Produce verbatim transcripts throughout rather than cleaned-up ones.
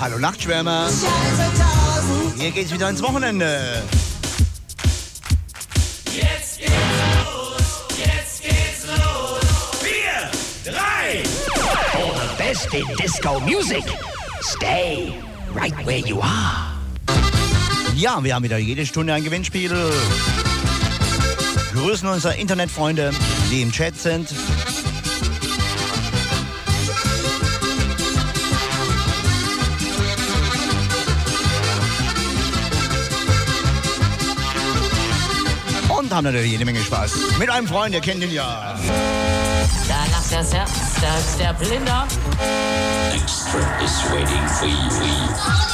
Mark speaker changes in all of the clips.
Speaker 1: Hallo Nachtschwärmer. Hier geht's wieder ins Wochenende.
Speaker 2: Jetzt geht's los, jetzt geht's los. Vier, drei.
Speaker 3: For the best in disco music, stay right where you are.
Speaker 1: Ja, wir haben wieder jede Stunde ein Gewinnspiel. Wir grüßen unsere Internetfreunde, die im Chat sind. Und haben natürlich jede Menge Spaß. Mit einem Freund, ihr kennt ihn ja.
Speaker 4: Da lacht das Herz, da ist der Blinder.
Speaker 5: Extra is waiting for you.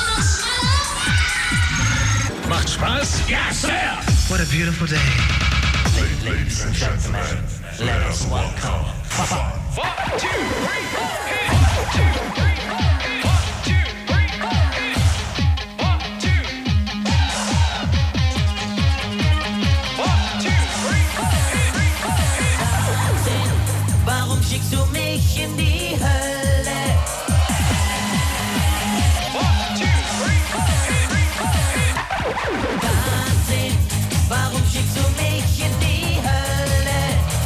Speaker 2: Macht Spaß? Ja, Sir.
Speaker 6: What a beautiful day.
Speaker 2: Ladies and gentlemen, let us welcome. One, two, three, four, hit. One, two, three, four, hit. One, two, three, four, hit. One, two. One, two, three, four, hit.
Speaker 4: Warum schickst du mich in die Hölle?
Speaker 2: One, two, three, four, hit.
Speaker 4: Wahnsinn, warum schickst du mich in die Hölle?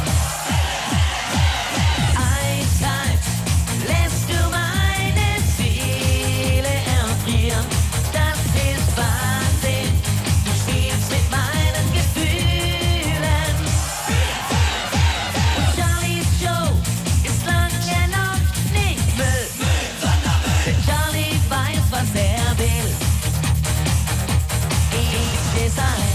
Speaker 4: Eiskalt lässt du meine Seele erfrieren. Das ist Wahnsinn, du spielst mit meinen Gefühlen. Und Charlies Show ist lange noch nicht Müll. Denn Charlie weiß, was er will. Ich steh's ein.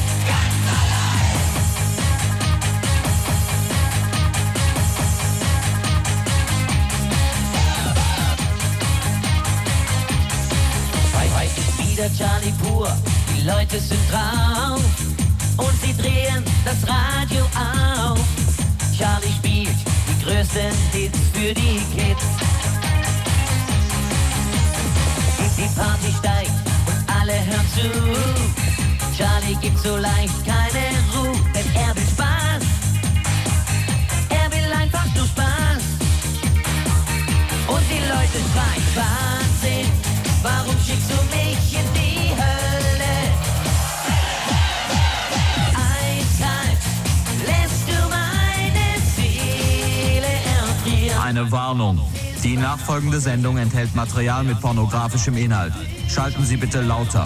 Speaker 4: Heute ist wieder Charlie pur, die Leute sind drauf und sie drehen das Radio auf. Charlie spielt die größten Hits für die Kids. Die Party steigt und alle hören zu. Charlie gibt so leicht keine Ruhe, denn er will Spaß. Er will einfach nur Spaß. Und die Leute schreien Wahnsinn, warum schickst du mich in die Hölle? Eiskalt lässt du meine Seele erfrieren.
Speaker 7: Eine Warnung. Die nachfolgende Sendung enthält Material mit pornografischem Inhalt. Schalten Sie bitte lauter.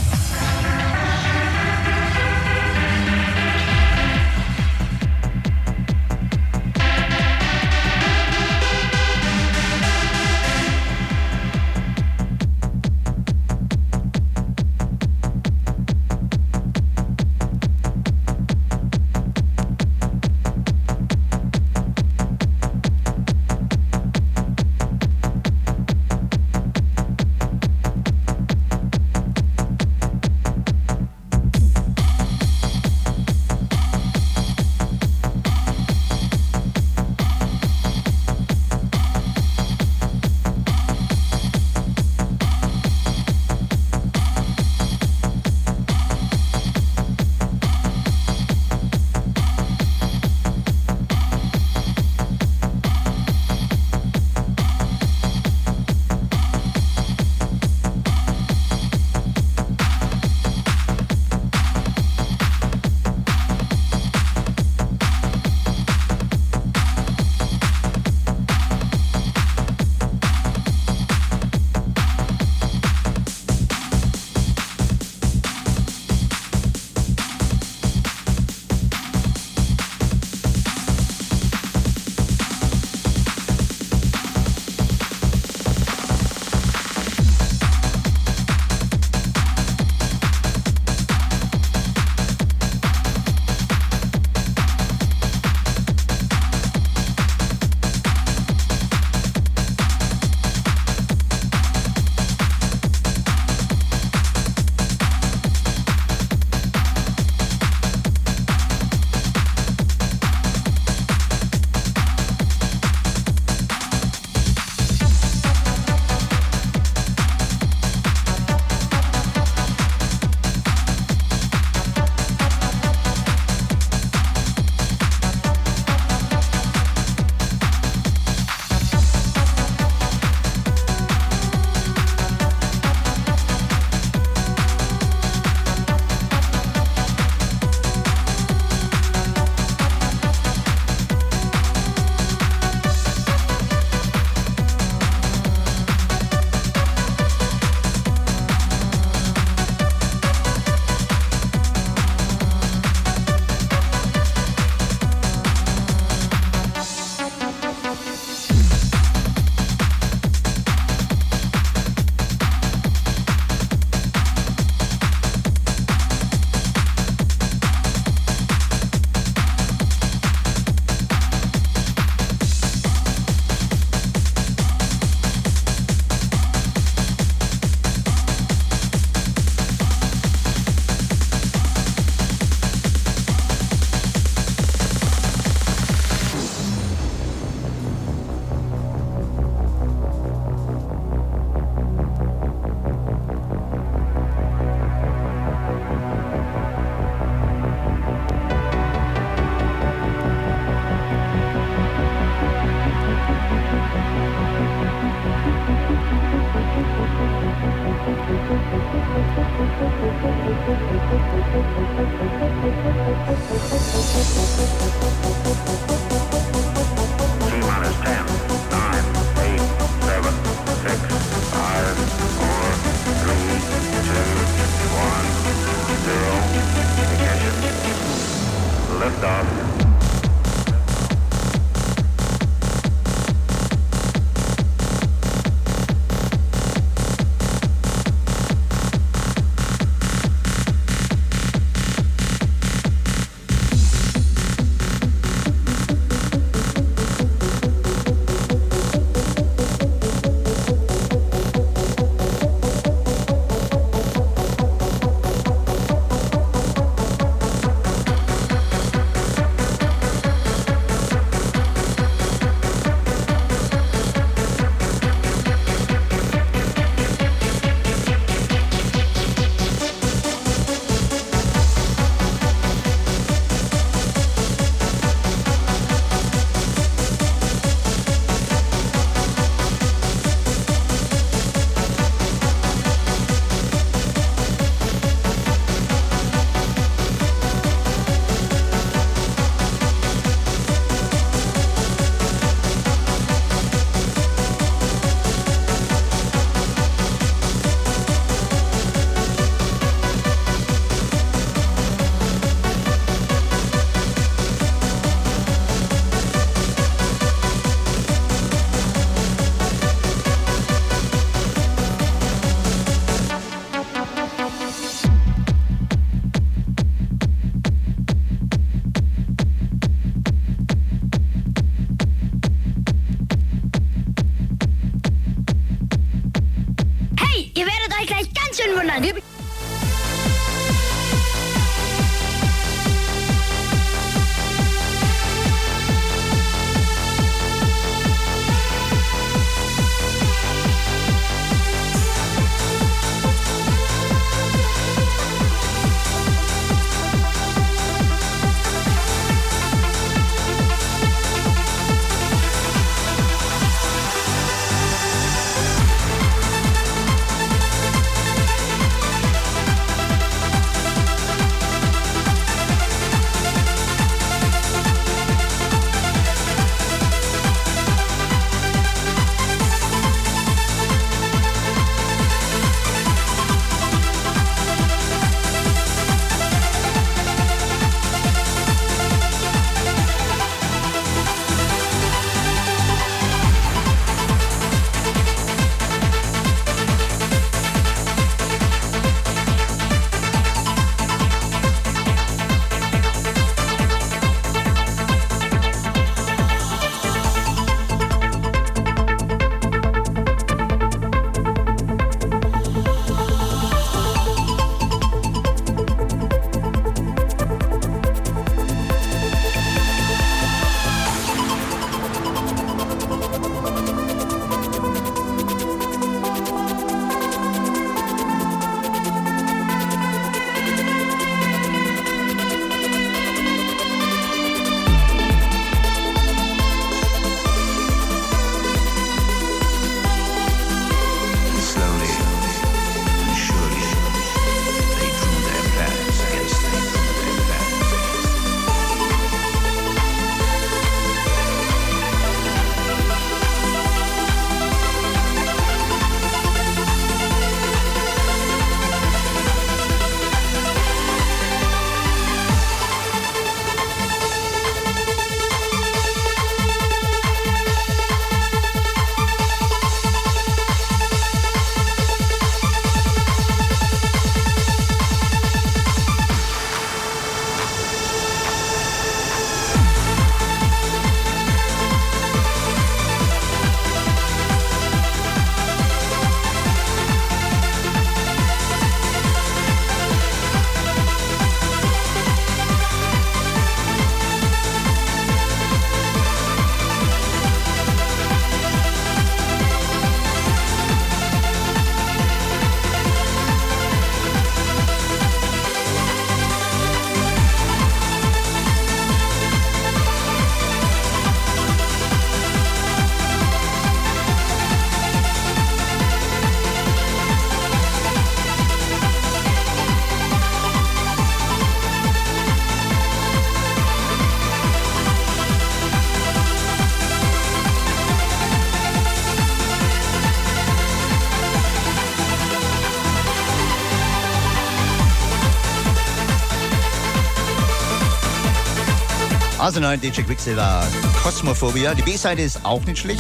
Speaker 1: Also nein, D J Quicksilver, Cosmophobia. Die B-Seite ist auch nicht schlecht.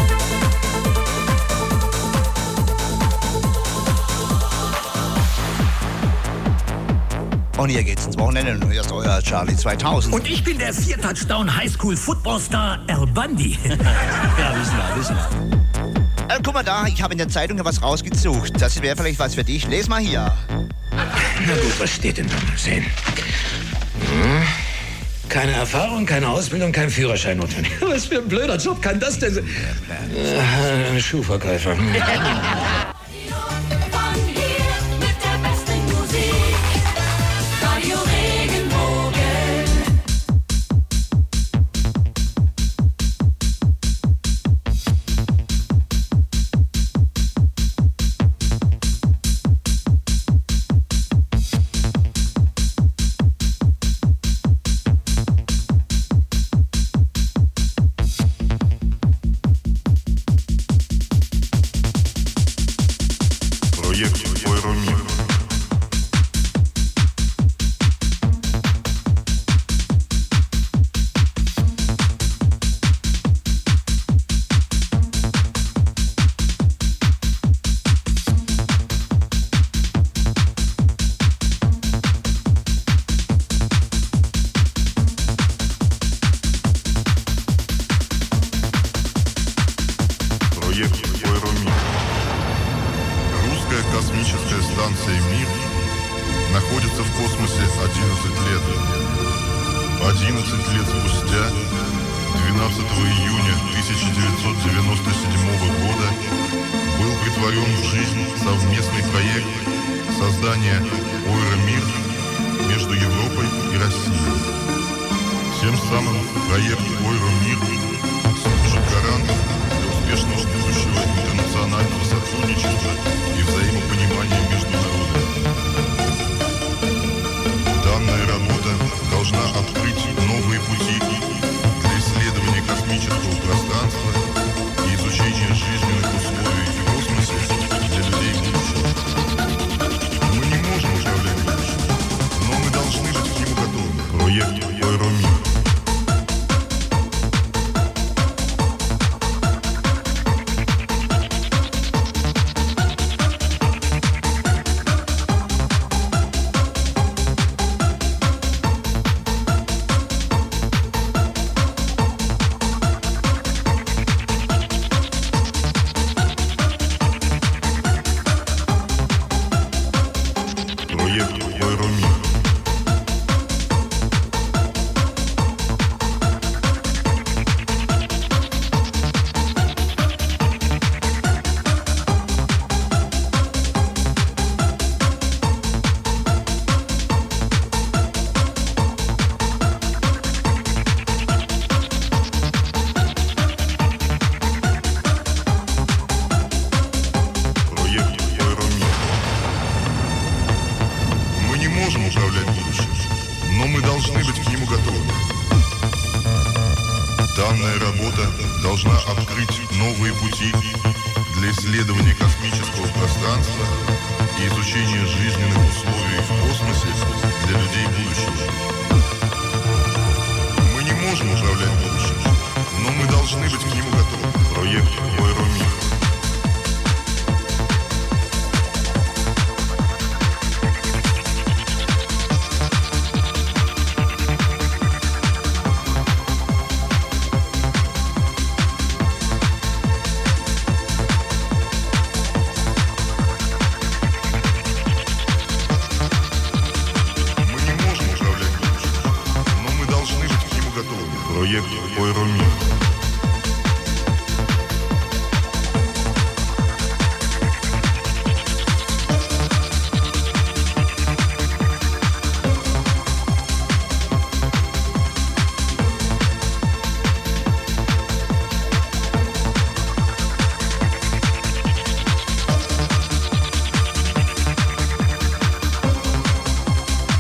Speaker 1: Und hier geht's ins Wochenende und hier ist euer Charlie zweitausend.
Speaker 3: Und ich bin der Vier-Touchdown-Highschool-Footballstar Al Bundy.
Speaker 1: Ja, wissen wir, wissen wir. Äh, guck mal da, ich habe in der Zeitung was rausgesucht. Das wäre vielleicht was für dich. Les mal hier.
Speaker 3: Na gut, was steht denn da? Mal sehen. Hm. Keine Erfahrung, keine Ausbildung, kein Führerschein notwendig. Was für ein blöder Job kann das denn sein? Äh, Schuhverkäufer.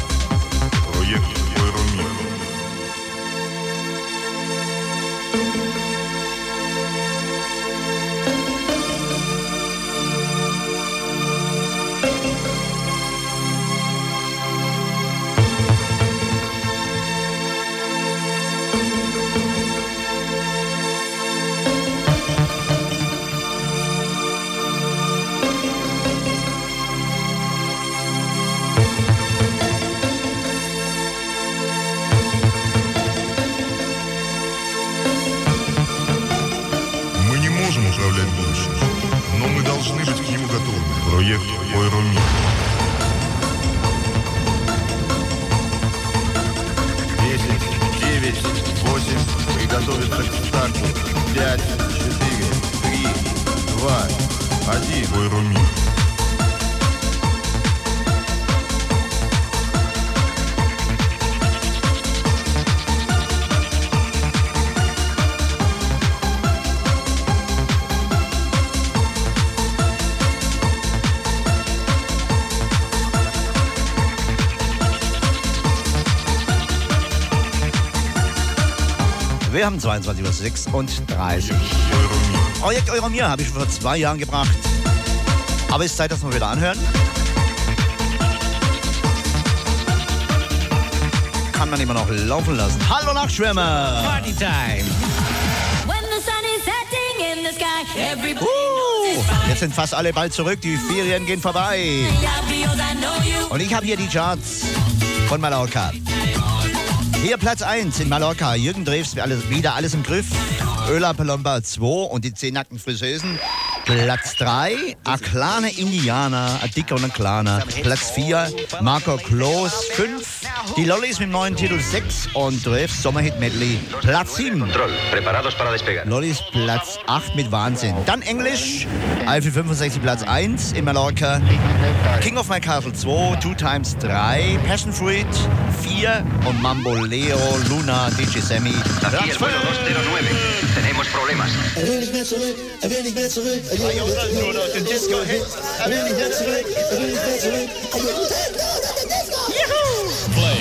Speaker 6: Проект Евромир. готовить к старту. Пять, четыре, три, два, один. Аэромир.
Speaker 1: Wir haben zweiundzwanzig Uhr sechsunddreißig. Projekt Euromir habe ich schon vor zwei Jahren gebracht. Aber es ist Zeit, dass wir wieder anhören. Kann man immer noch laufen lassen. Hallo Nachtschwärmer!
Speaker 8: Party time!
Speaker 4: When the sun is setting in the sky, everybody
Speaker 1: Uh, jetzt sind fast alle bald zurück. Die Ferien gehen vorbei. Und ich habe hier die Charts von Mallorca. Hier Platz eins in Mallorca. Jürgen Drews, alles, wieder alles im Griff. Öla Palomba zwei und die zehn nackten Friseusen. Platz drei, A Kleine Indianer, A Dicker und ein Kleiner. Platz vier, Marco Kloos, fünf. Die Lollis mit dem neuen Titel sechs und Drews Sommerhit Medley. Platz sieben. Lollis Platz acht mit Wahnsinn. Dann Englisch, Eifel fünfundsechzig Platz eins in Mallorca. King of My Castle zwei, Two Times drei. Passion Fruit vier und Mambo Leo, Luna, D J Sammy. Platz fünf.
Speaker 9: Tenemos problemas.
Speaker 10: Er will nicht mehr zurück, er will nicht mehr zurück, er will nicht mehr zurück, er will nicht mehr zurück, er will nicht mehr zurück, er will nicht mehr zurück, er will nicht mehr zurück. Juhu! Play.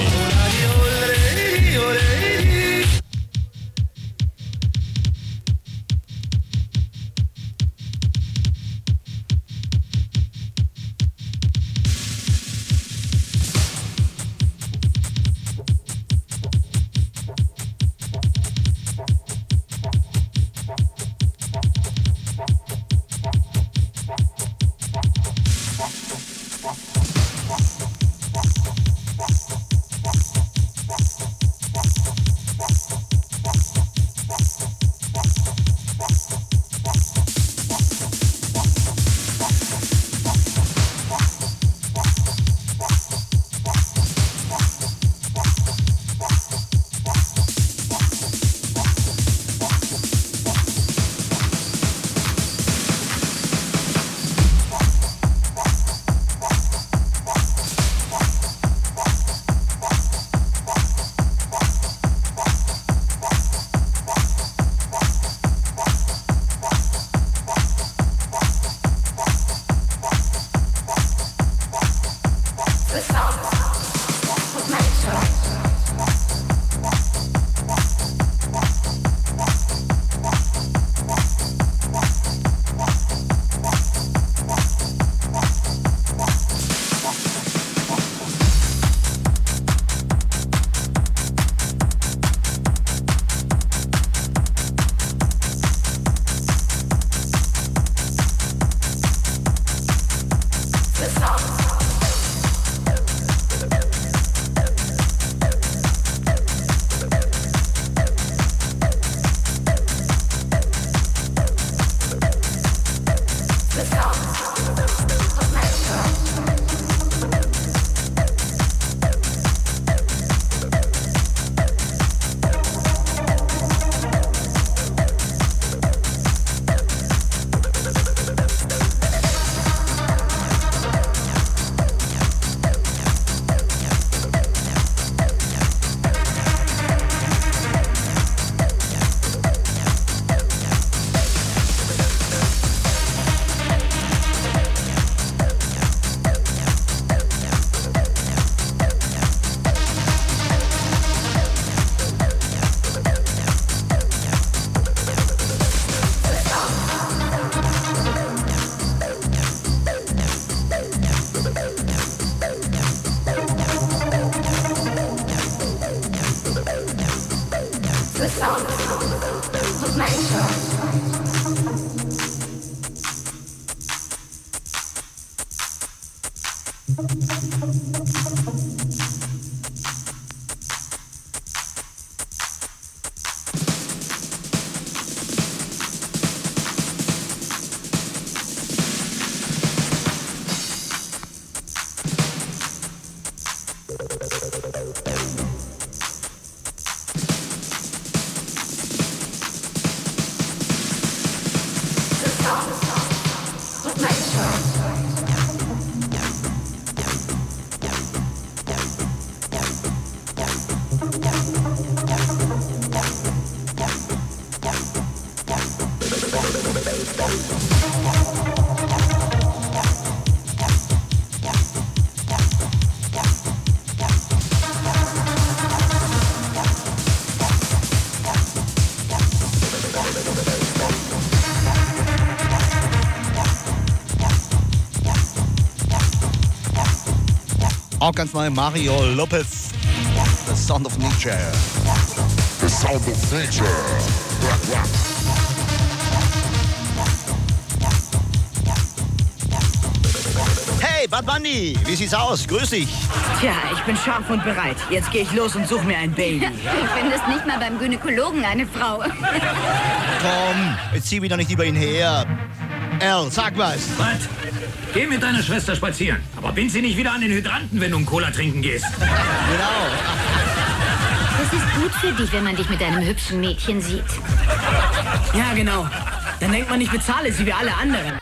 Speaker 1: Auch ganz neu Mario Lopez. The Sound of Nature.
Speaker 2: The sound of nature.
Speaker 1: Hey, Bad Bunny, wie sieht's aus? Grüß dich.
Speaker 8: Tja, ich bin scharf und bereit. Jetzt gehe ich los und suche mir ein Baby.
Speaker 11: Du findest nicht mal beim Gynäkologen eine Frau.
Speaker 1: Komm, jetzt zieh mich doch nicht über ihn her. Al, sag was.
Speaker 3: Was? Geh mit deiner Schwester spazieren. Aber bind sie nicht wieder an den Hydranten, wenn du einen Cola trinken gehst.
Speaker 1: Genau.
Speaker 11: Das ist gut für dich, wenn man dich mit einem hübschen Mädchen sieht.
Speaker 8: Ja, genau. Dann denkt man, ich bezahle sie wie alle anderen.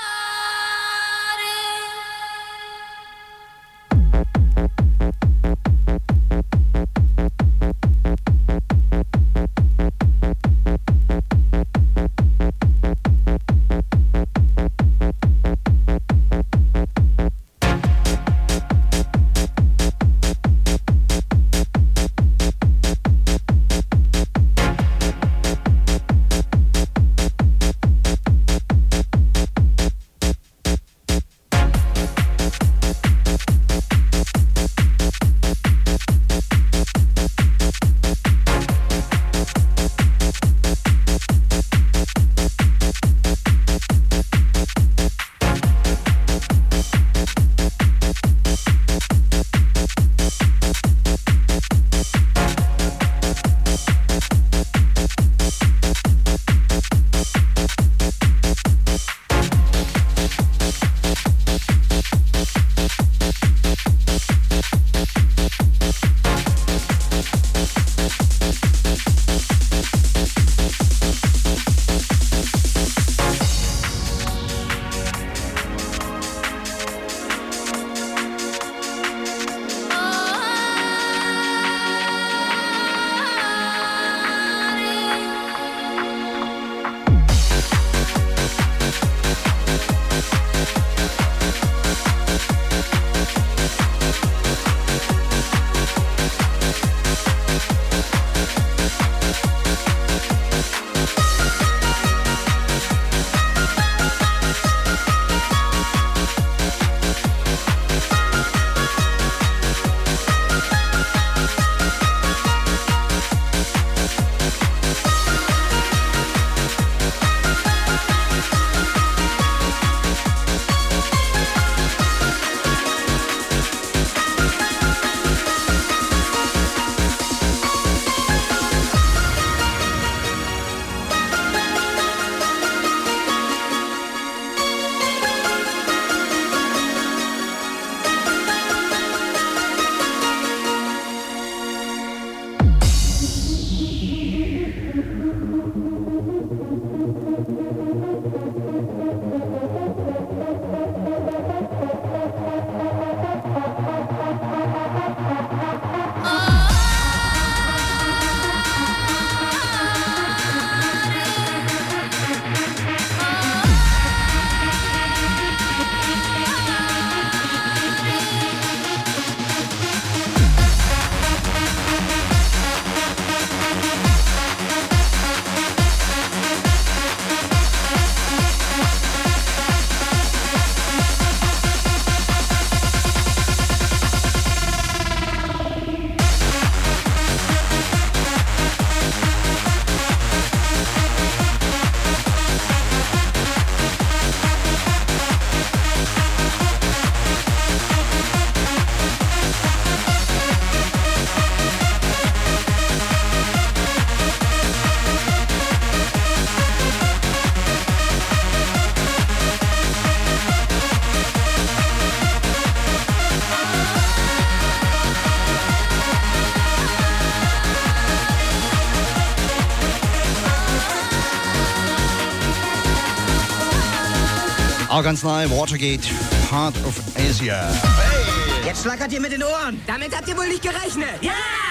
Speaker 1: Auch ganz neu, Watergate, Part of Asia. Hey!
Speaker 8: Jetzt schlackert ihr mit den Ohren. Damit habt ihr wohl nicht gerechnet. Ja!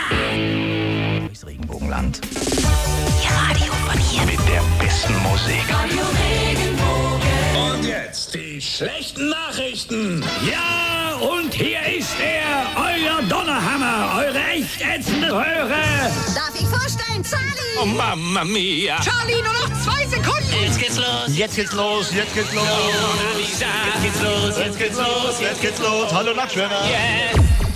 Speaker 1: Durchs Regenbogenland.
Speaker 12: Ihr Radio von hier. Mit der besten Musik.
Speaker 3: Radio Regenbogen. Und jetzt die schlechten Nachrichten. Ja, und hier ist er, euer Donnerhammer, eure echt ätzende Röhre.
Speaker 11: Darf ich vorstellen, Charlie?
Speaker 3: Oh, Mamma mia.
Speaker 8: Charlie, nur noch zwei Sekunden.
Speaker 3: Jetzt geht's los.
Speaker 1: Jetzt geht's los, jetzt geht's los.
Speaker 3: Jetzt geht's los,
Speaker 1: Jetzt geht's los, jetzt geht's los. Hallo Nachtschwimmer.
Speaker 3: Yeah.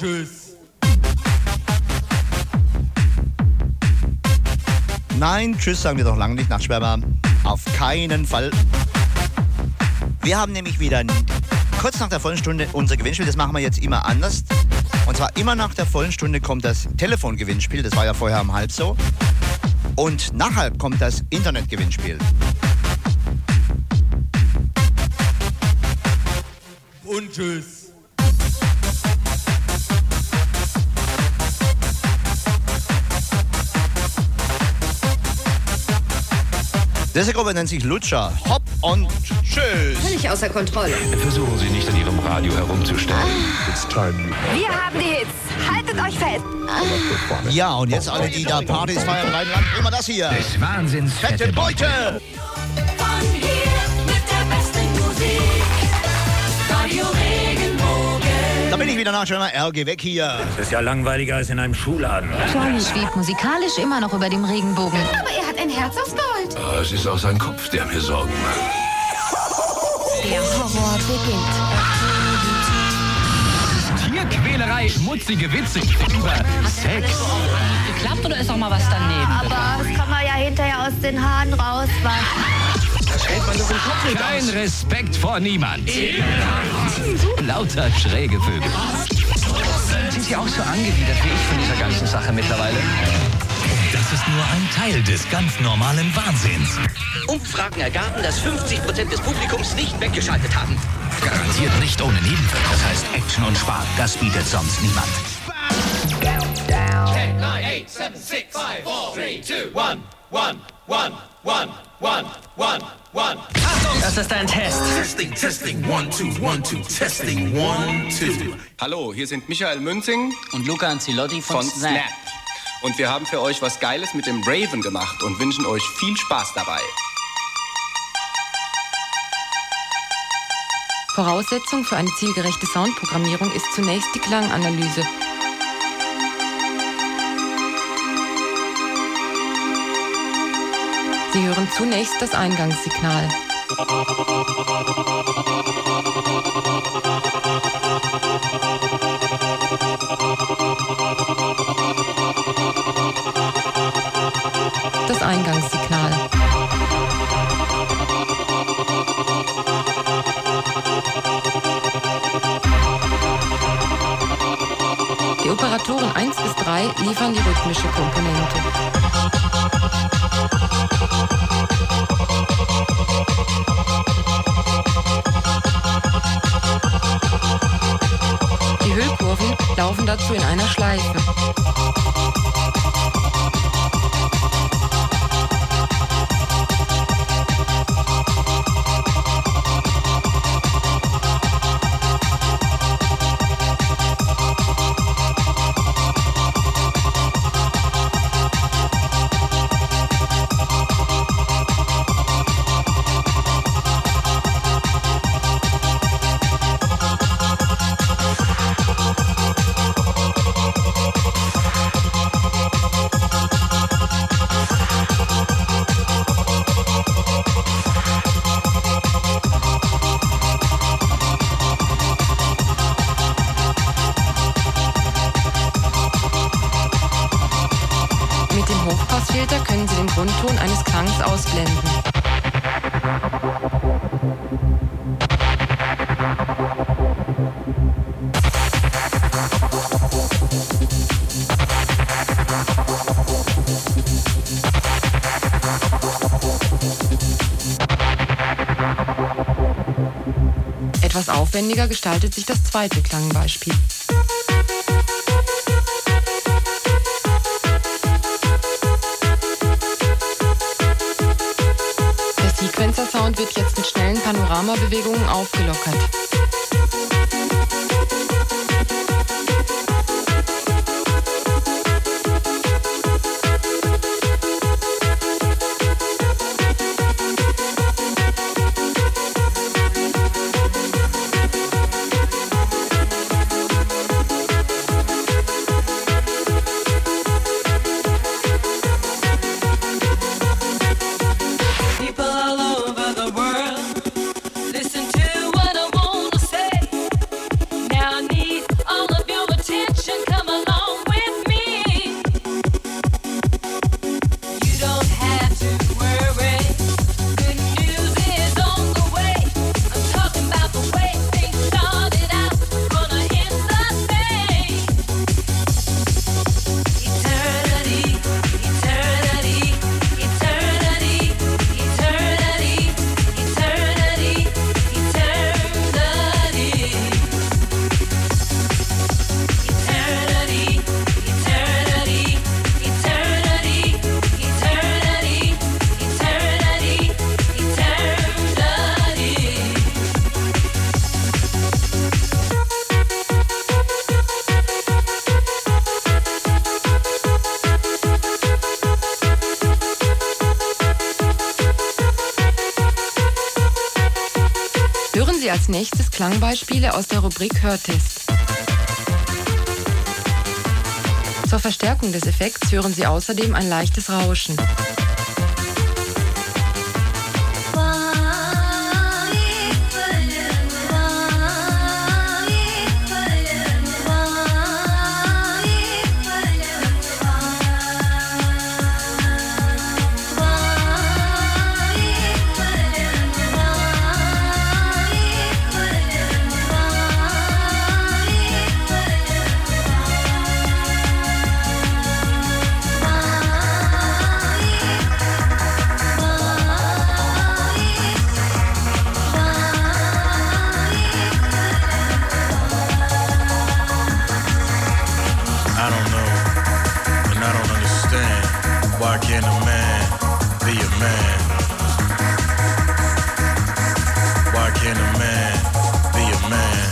Speaker 13: tschüss.
Speaker 1: Nein, tschüss sagen wir doch lange nicht, Nachtschwärmer. Auf keinen Fall. Wir haben nämlich wieder kurz nach der vollen Stunde unser Gewinnspiel. Das machen wir jetzt immer anders. Und zwar immer nach der vollen Stunde kommt das Telefongewinnspiel. Das war ja vorher um halb so. Und nach halb kommt das Internetgewinnspiel.
Speaker 13: Und tschüss.
Speaker 1: Diese Gruppe nennt sich Lutscher. Hopp und tschüss.
Speaker 14: Völlig außer Kontrolle.
Speaker 15: Versuchen Sie nicht an Ihrem Radio herumzustellen.
Speaker 14: Wir haben die Hits. Haltet euch fest.
Speaker 1: Ja, und jetzt alle, die da Partys feiern, Rheinland, immer das hier.
Speaker 3: Des Wahnsinns
Speaker 1: Fette Beute.
Speaker 10: Von hier mit der besten Musik. Radio Regenbogen.
Speaker 1: Da bin ich wieder Nachtschwärmer. R, geh weg hier.
Speaker 3: Das ist ja langweiliger als in einem Schuhladen.
Speaker 11: Charlie schwebt musikalisch immer noch über dem Regenbogen.
Speaker 14: Aber er hat ein Herz aus Gold.
Speaker 15: Ah, es ist auch sein Kopf, der mir Sorgen macht.
Speaker 14: Der Horror beginnt.
Speaker 3: Tierquälerei, schmutzige Witze über Sex.
Speaker 8: Geklappt oder ist auch mal was daneben?
Speaker 14: Aber das kann man ja hinterher aus den Haaren rauswaschen.
Speaker 3: Das hält man doch im Kopf nicht Kein aus. Respekt vor niemand. Lauter schräge Vögel. Sind Sie auch so angewidert wie ich von dieser ganzen Sache mittlerweile?
Speaker 16: Das ist nur ein Teil des ganz normalen Wahnsinns.
Speaker 17: Umfragen ergaben, dass fünfzig Prozent des Publikums nicht weggeschaltet haben.
Speaker 16: Garantiert nicht ohne Nebenwirkungen. Das heißt Action und Spaß, das bietet sonst niemand.
Speaker 2: ten, nine, eight, seven, six, five, four, three, two, one, one, one, one, one, one, one. Achtung!
Speaker 8: Das ist ein Test.
Speaker 18: Testing, testing, one, two, one, two, testing, one, two.
Speaker 19: Hallo, hier sind Michael Münzing
Speaker 8: und Luca Anzilotti von,
Speaker 19: von Snap. Snap. Und wir haben für euch was Geiles mit dem Raven gemacht und wünschen euch viel Spaß dabei.
Speaker 20: Voraussetzung für eine zielgerechte Soundprogrammierung ist zunächst die Klanganalyse. Sie hören zunächst das Eingangssignal. Das Eingangssignal. Die Operatoren eins bis drei liefern die rhythmische Komponente. Die Hüllkurven laufen dazu in einer Schleife. Können Sie den Grundton eines Klangs ausblenden. Etwas aufwendiger gestaltet sich das zweite Klangbeispiel. Sequencer-Sound wird jetzt mit schnellen Panoramabewegungen aufgelockert.
Speaker 10: People all over the world, listen to what I want.
Speaker 20: Sie als nächstes Klangbeispiele aus der Rubrik Hörtest. Zur Verstärkung des Effekts hören Sie außerdem ein leichtes Rauschen.
Speaker 21: Why can't a man be a man? Why can't a man be a man?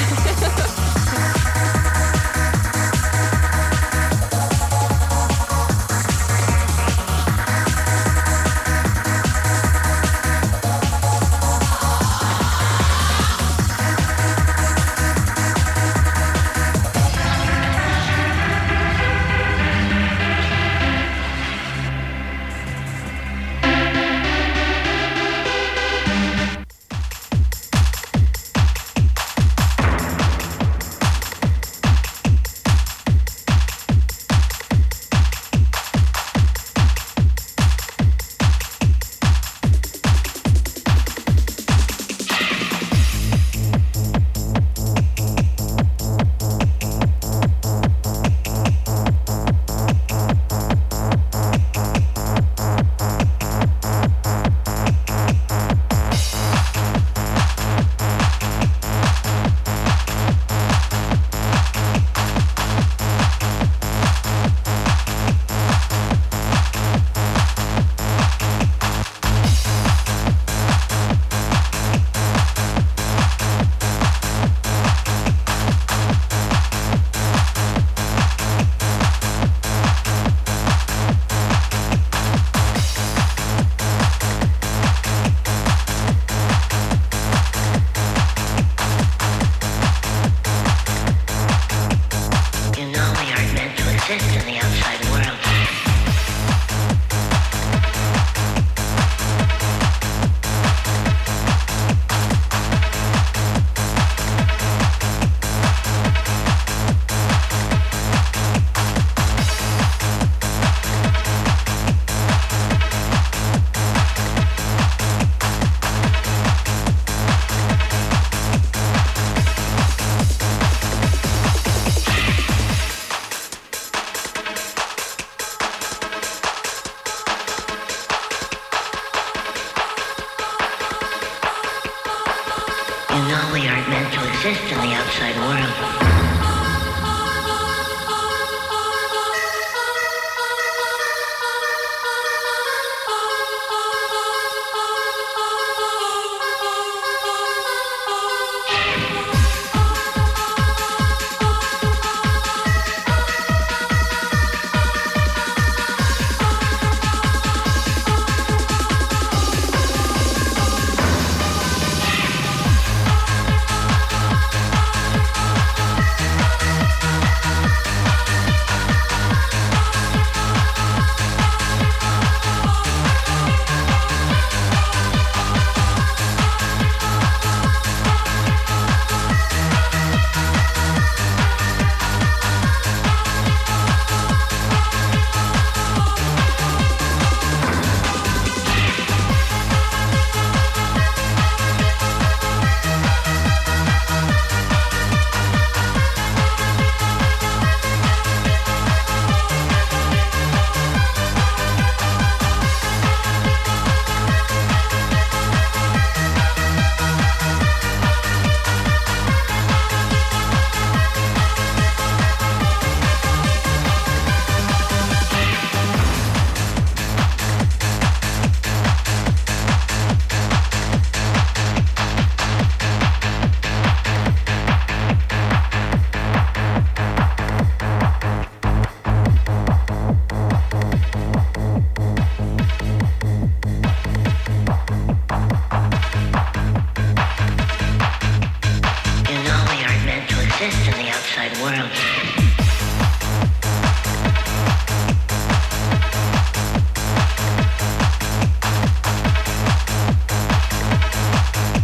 Speaker 22: exist in the outside world.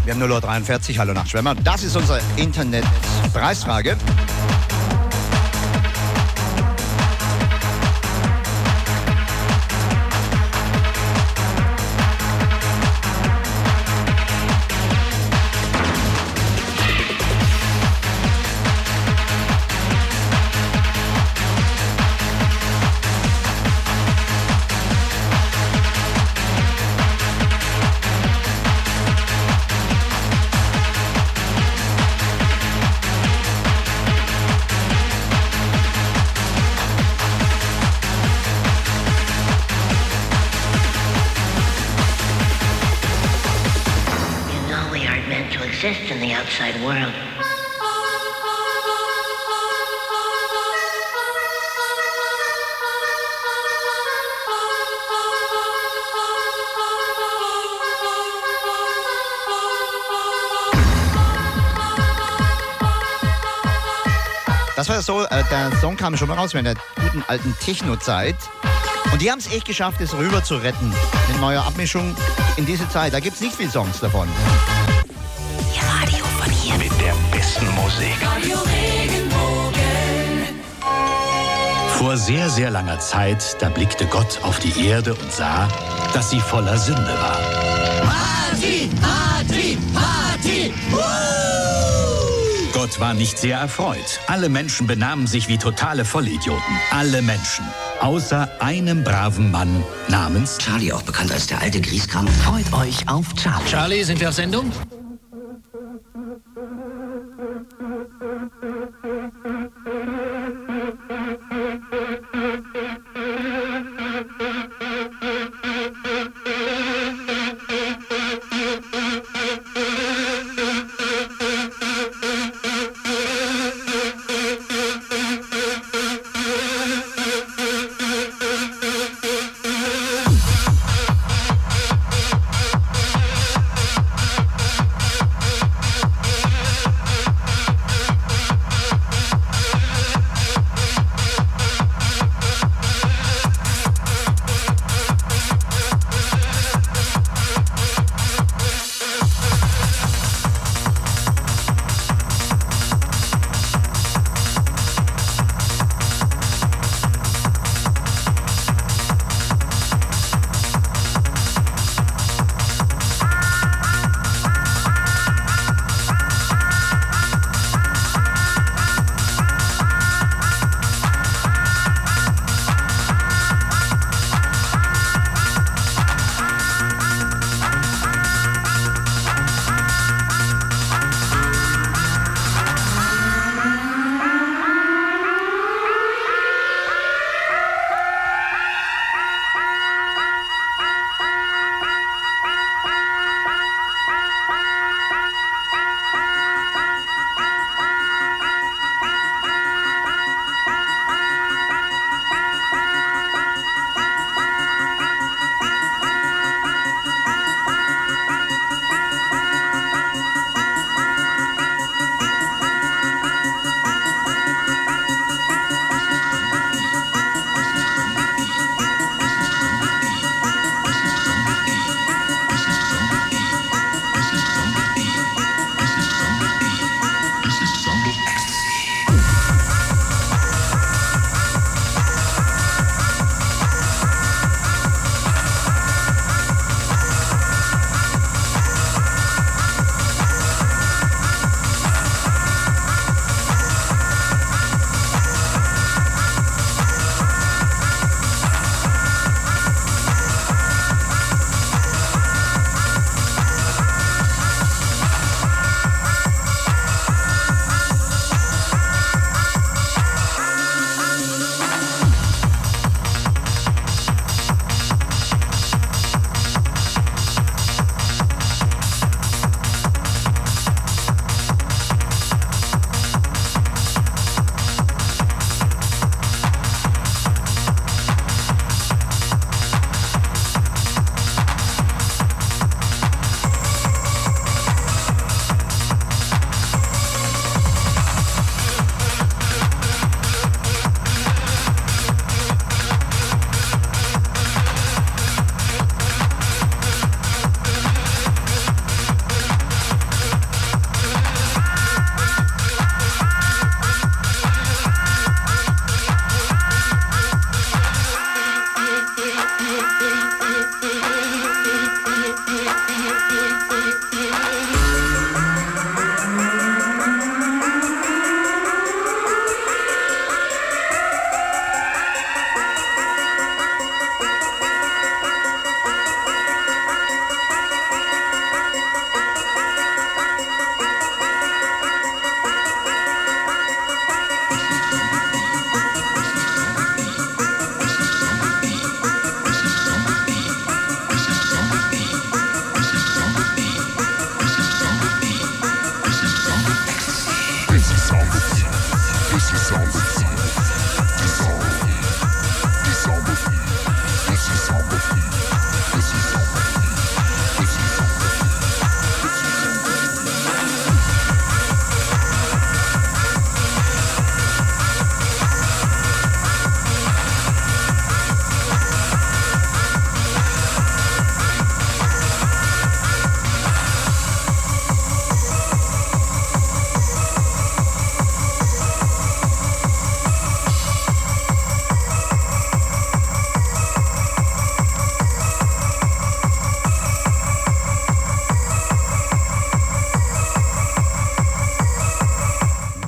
Speaker 1: Wir haben null Uhr dreiundvierzig, hallo nach Schwemmer. Das ist unsere Internet-Preisfrage.
Speaker 22: exist in the outside world.
Speaker 1: Das war so, äh, der Song kam schon mal raus während der guten alten Techno-Zeit. Und die haben es echt geschafft, es rüber zu retten mit neuer Abmischung in diese Zeit. Da gibt es nicht viele Songs davon.
Speaker 16: Die Radio von hier mit der besten Musik.
Speaker 2: Radio Regenbogen.
Speaker 16: Vor sehr, sehr langer Zeit, da blickte Gott auf die Erde und sah, dass sie voller Sünde war.
Speaker 2: Party, Party, Party, Woo!
Speaker 16: Gott war nicht sehr erfreut. Alle Menschen benahmen sich wie totale Vollidioten. Alle Menschen. Außer einem braven Mann namens
Speaker 5: Charlie, auch bekannt als der alte Grieskram. Freut euch auf Charlie.
Speaker 7: Charlie, sind wir auf Sendung?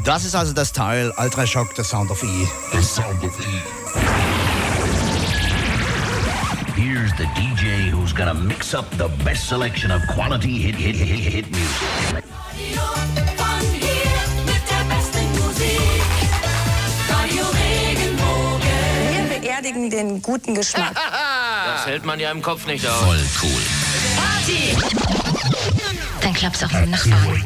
Speaker 1: Das ist also das Teil Ultrashock, The Sound of E.
Speaker 2: The Sound of E.
Speaker 6: Here's the D J who's gonna mix up the best selection of quality hit, hit, hit, hit music.
Speaker 7: Wir beerdigen den guten Geschmack.
Speaker 23: Das hält man ja im Kopf nicht aus.
Speaker 15: Voll cool.
Speaker 7: Party!
Speaker 11: Dann klappt's auch im Nachbarn.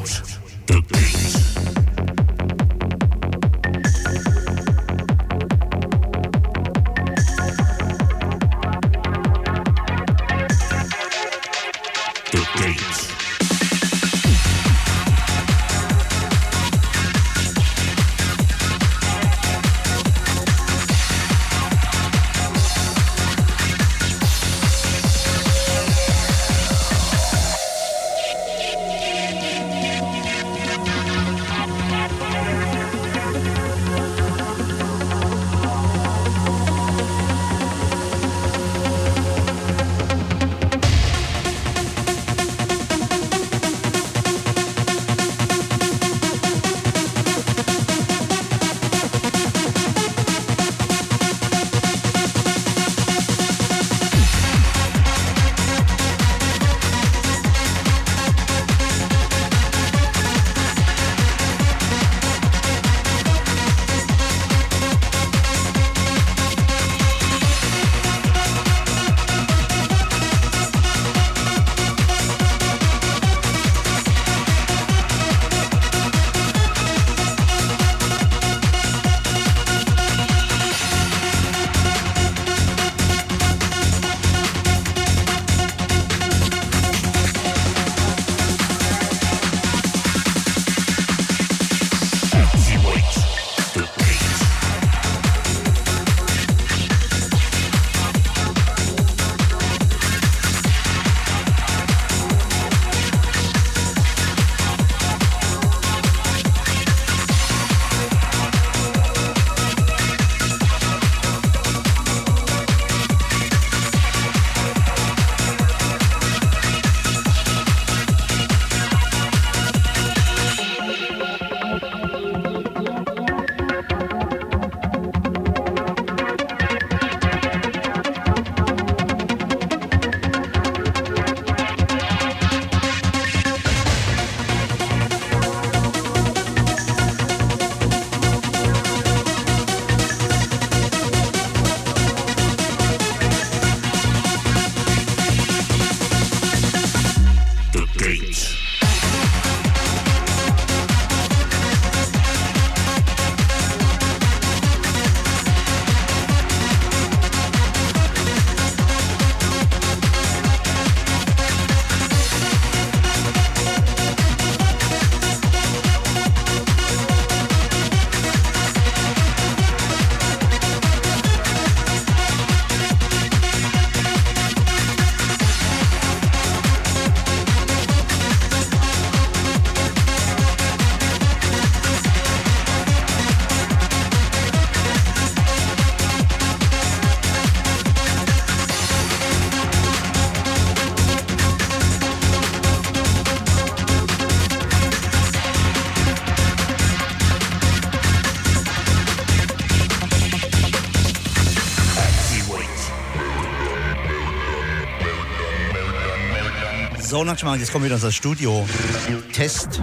Speaker 1: So, manchmal, jetzt kommen wir wieder in unser Studio. Test.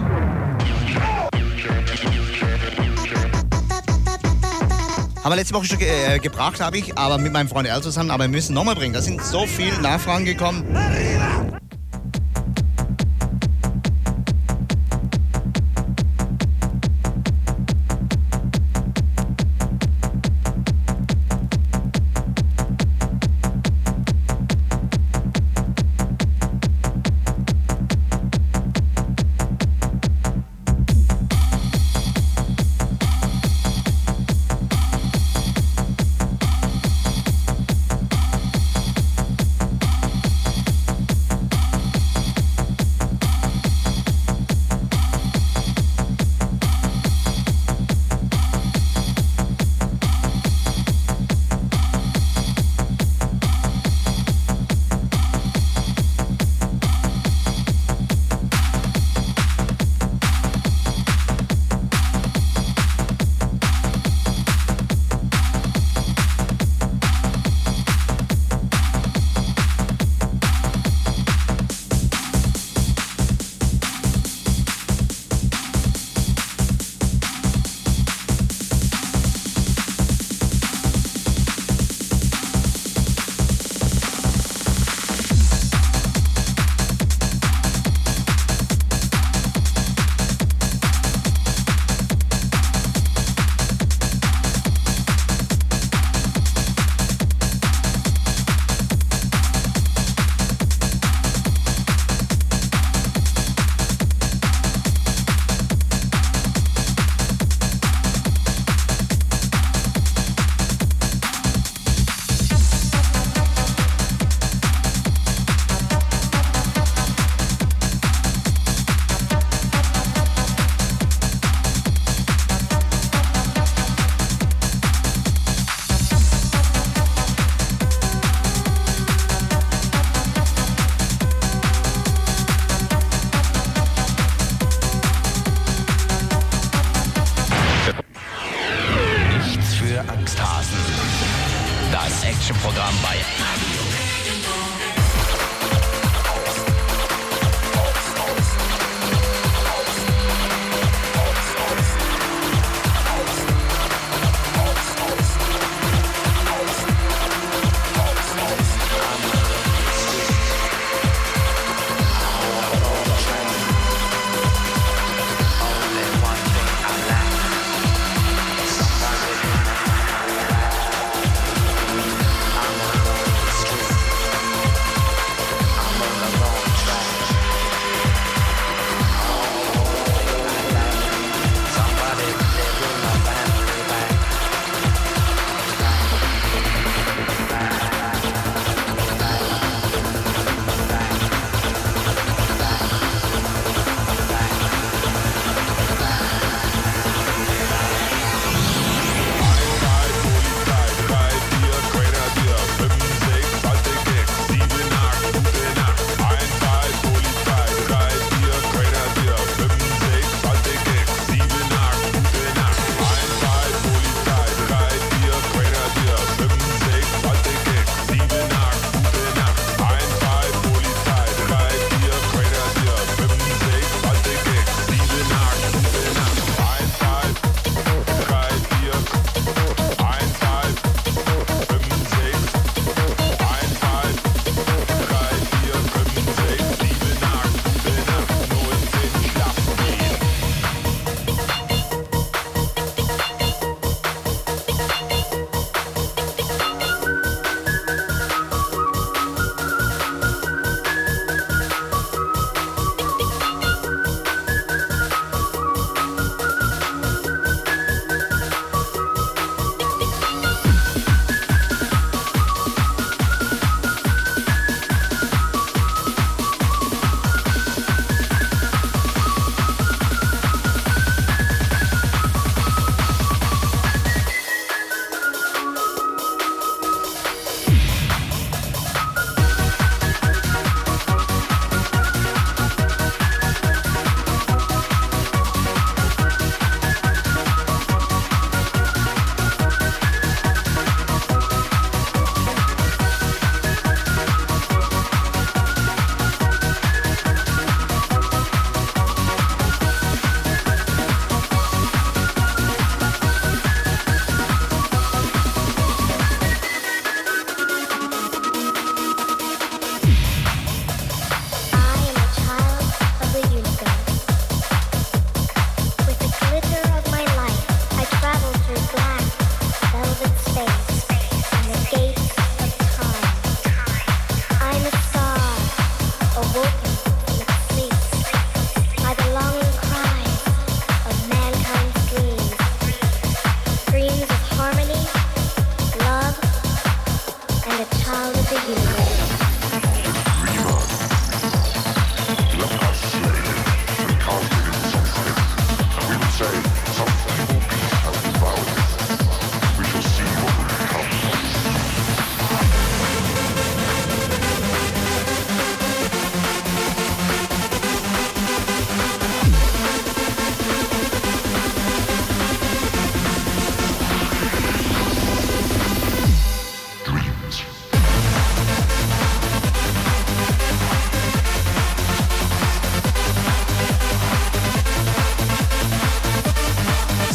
Speaker 1: Haben wir letzte Woche schon ge äh, gebracht, habe ich, aber mit meinem Freund Al zusammen, aber wir müssen nochmal bringen. Da sind so viele Nachfragen gekommen.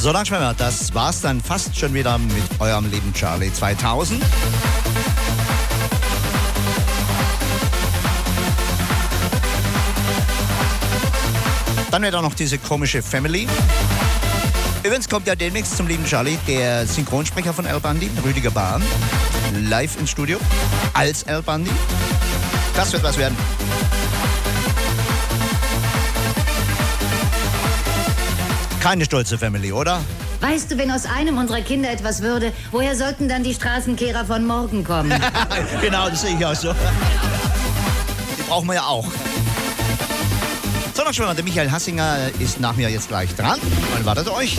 Speaker 1: So, Langschwimmer, das war's dann fast schon wieder mit eurem lieben Charlie zweitausend. Dann wird auch noch diese komische Family. Übrigens kommt ja demnächst zum lieben Charlie der Synchronsprecher von Al Bundy, Rüdiger Bahn, live ins Studio als Al Bundy. Das wird was werden. Keine stolze Family, oder?
Speaker 11: Weißt du, wenn aus einem unserer Kinder etwas würde, woher sollten dann die Straßenkehrer von morgen kommen?
Speaker 1: Genau, das sehe ich auch so. Die brauchen wir ja auch. So, noch schon mal, der Michael Hassinger ist nach mir jetzt gleich dran. Dann wartet euch.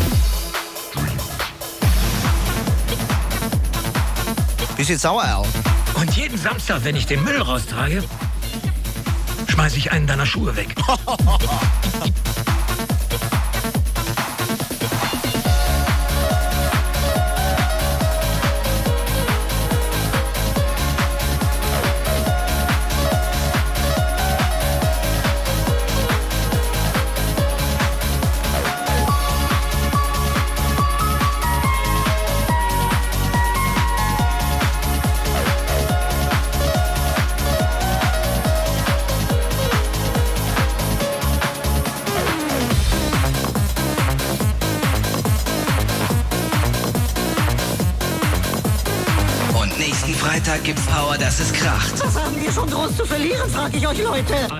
Speaker 1: Bist jetzt sauer, Al?
Speaker 3: Und jeden Samstag, wenn ich den Müll raustrage, schmeiße ich einen deiner Schuhe weg.
Speaker 5: Freitag gibt's Power, dass es kracht.
Speaker 8: Was haben wir schon groß zu verlieren, frag ich euch, Leute.